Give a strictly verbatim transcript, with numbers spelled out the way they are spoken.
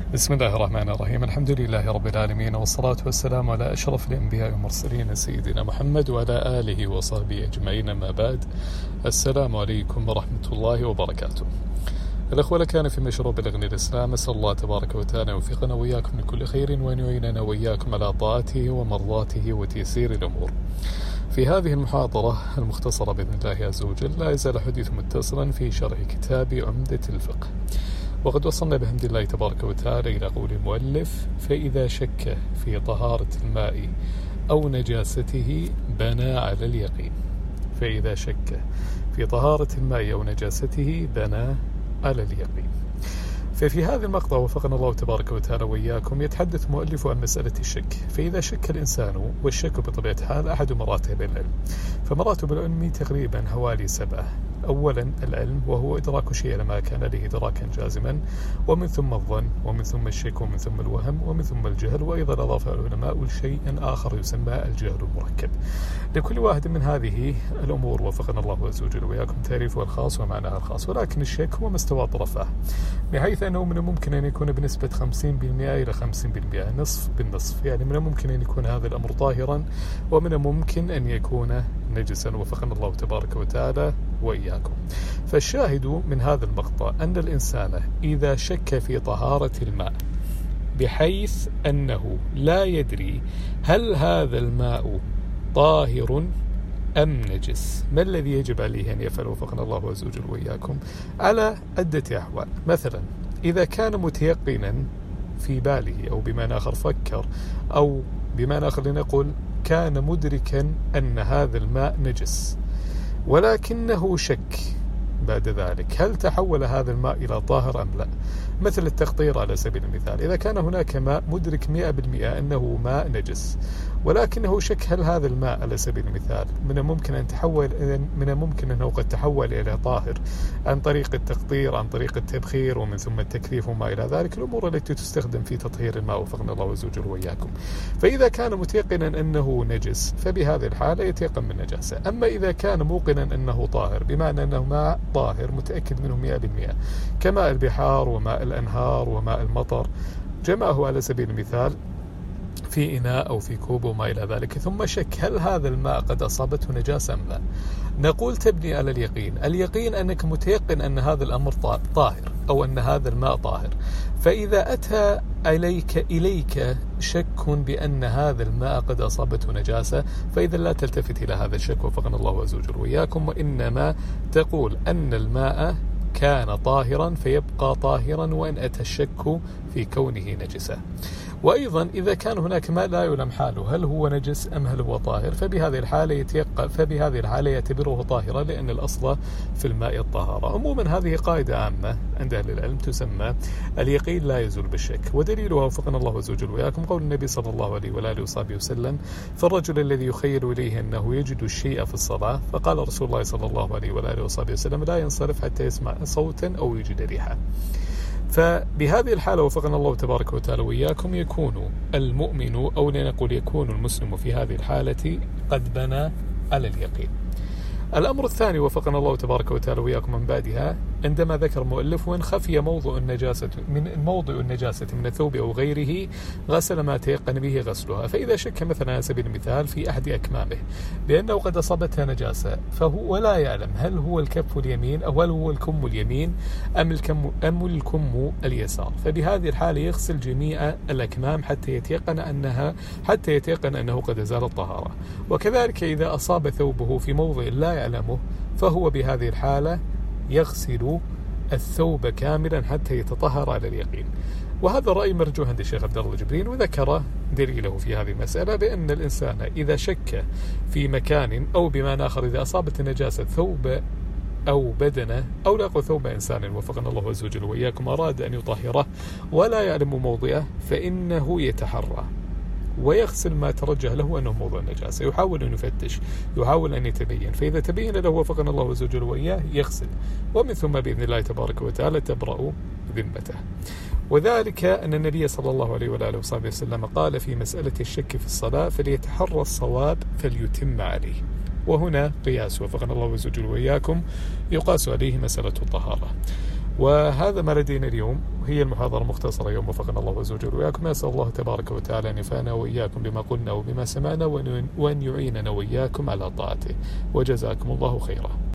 بسم الله الرحمن الرحيم. الحمد لله رب العالمين، والصلاة والسلام على أشرف الأنبياء والمرسلين سيدنا محمد وعلى آله وصحبه أجمعين، ما بعد. السلام عليكم ورحمة الله وبركاته. الأخوة كان في مشروع بلغني الإسلام، أسأل الله تبارك وتعالى يوفقنا وإياكم لكل خير، وأن يعيننا وإياكم على طاعته ومرضاته وتيسير الأمور. في هذه المحاضرة المختصرة بإذن الله عز وجل لا يزال حديث متصلا في شرح كتاب عمدة الفقه، وقد وصلنا بحمد الله تبارك وتعالى إلى قول المؤلف: فإذا شك في طهارة الماء أو نجاسته بنى على اليقين. فإذا شك في طهارة الماء أو نجاسته بنى على اليقين. ففي هذا المقطع وفقنا الله تبارك وتعالى وإياكم يتحدث مؤلف عن مسألة الشك. فإذا شك الإنسان، والشك بطبيعة الحال أحد مراتب العلم، فمراتب العلم تقريبا حوالي سبعة. أولا العلم، وهو إدراك شيء لما كان له إدراكا جازما، ومن ثم الظن، ومن ثم الشك، ومن ثم الوهم، ومن ثم الجهل، وأيضا أضاف العلماء شيء آخر يسمى الجهل المركب. لكل واحد من هذه الأمور وفقنا الله عز وجل وإياكم تعريفها الخاص ومعناها الخاص، ولكن الشك هو مستوى طرفه، بحيث أنه من الممكن أن يكون بنسبة خمسين بالمئة إلى خمسين بالمئة، نصف بالنصف. يعني من الممكن أن يكون هذا الأمر طاهرا، ومن الممكن أن يكون نجسا، وفقنا الله تبارك وتعالى وإياكم. فالشاهد من هذا المقطع أن الإنسان إذا شك في طهارة الماء بحيث أنه لا يدري هل هذا الماء طاهر أم نجس، ما الذي يجب عليه أن يفعل وفقنا الله عز وجل وإياكم؟ على عدة أحوال. مثلا إذا كان متيقنا في باله، أو بمعنى آخر فكر، أو بمعنى آخر لنقول كان مدركا أن هذا الماء نجس، ولكنه شك بعد ذلك هل تحول هذا الماء إلى طاهر أم لا. مثل التقطير على سبيل المثال، إذا كان هناك ماء مدرك مئة بالمئة أنه ماء نجس، ولكنه شك هل هذا الماء على سبيل المثال من الممكن أن تحول من الممكن أنه قد تحول إلى طاهر عن طريق التقطير، عن طريق التبخير، ومن ثم التكثيف وما إلى ذلك، الأمور التي تستخدم في تطهير الماء وفقنا الله عز وجل وإياكم. فإذا كان متيقنا أنه نجس فبهذه الحالة يتيقن من نجاسة. أما إذا كان موقنا أنه طاهر، بمعنى أنه ماء طاهر متأكد منه مئة بالمئة، كماء البحار وماء الأنهار وماء المطر، جمعه على سبيل المثال في إناء أو في كوب وما إلى ذلك، ثم شك هل هذا الماء قد أصابته نجاسة أم لا، نقول تبني على اليقين. اليقين أنك متيقن أن هذا الأمر طاهر، أو أن هذا الماء طاهر. فإذا أتى إليك إليك شك بأن هذا الماء قد أصابته نجاسة، فإذا لا تلتفت إلى هذا الشك وفقنا الله عز وجل وإياكم، وإنما تقول أن الماء كان طاهرا فيبقى طاهرا، وإن أتى الشك في كونه نجسا. وأيضا إذا كان هناك ماء لا يعلم حاله هل هو نجس أم هل هو طاهر، فبهذه الحالة يتيقن فبهذه الحالة يعتبره طاهرا، لأن الأصل في الماء الطهارة. عموما هذه قاعدة عامة عند أهل العلم تسمى اليقين لا يزول بالشك، ودليلها وفقنا الله عز وجل وإياكم قول النبي صلى الله عليه وآله وصحبه وسلم: فالرجل الذي يخيل إليه أنه يجد الشيء في الصلاة، فقال رسول الله صلى الله عليه وآله وصحبه وسلم: لا ينصرف حتى يسمع صوتا أو يجد ريحا. فبهذه الحالة وفقنا الله تبارك وتعالى وإياكم يكون المؤمن، أو لنقول يكون المسلم في هذه الحالة قد بنى على اليقين. الأمر الثاني وفقنا الله تبارك وتعالى وإياكم من بعدها، عندما ذكر مؤلف: وإن خفي موضع النجاسة من موضع النجاسة من الثوب أو غيره غسل ما تيقن به غسلها. فإذا شك مثلا على سبيل المثال في أحد أكمامه بأنه قد أصابتها نجاسة، فهو ولا يعلم هل هو الكف اليمين أو هل هو الكم اليمين أم الكم أم الكم اليسار، فبهذه الحالة يغسل جميع الأكمام حتى يتيقن أنها حتى يتيقن أنه قد زال الطهارة. وكذلك إذا أصاب ثوبه في موضع لا يعلمه، فهو بهذه الحالة يغسل الثوب كاملا حتى يتطهر على اليقين. وهذا رأي مرجوح عند الشيخ عبد الله الجبرين، وذكر دليله في هذه المسألة بأن الإنسان إذا شك في مكان، أو بمعنى آخر إذا أصابت النجاسة ثوب أو بدنه، أو لاقوا ثوب إنسان وفقنا الله عز وجل وإياكم أراد أن يطهره ولا يعلم موضعه، فإنه يتحرى ويغسل ما ترجح له أنه موضوع النجاسة، يحاول أن يفتش، يحاول أن يتبين، فإذا تبين له وفقنا الله عز وجل وإياه يغسل، ومن ثم بإذن الله تبارك وتعالى تبرأ ذمته. وذلك أن النبي صلى الله عليه وآله وصحبه وسلم قال في مسألة الشك في الصلاة: فليتحرى الصواب فليتم عليه. وهنا قياس وفقنا الله عز وجل وإياكم يقاس عليه مسألة الطهارة. وهذا ما لدينا اليوم، هي المحاضرة المختصرة يوم وفقنا الله عز وجل وإياكم. أسأل الله تبارك وتعالى أن ينفعنا وإياكم بما قلنا وبما سمعنا، وأن يعيننا وإياكم على طاعته، وجزاكم الله خيرا.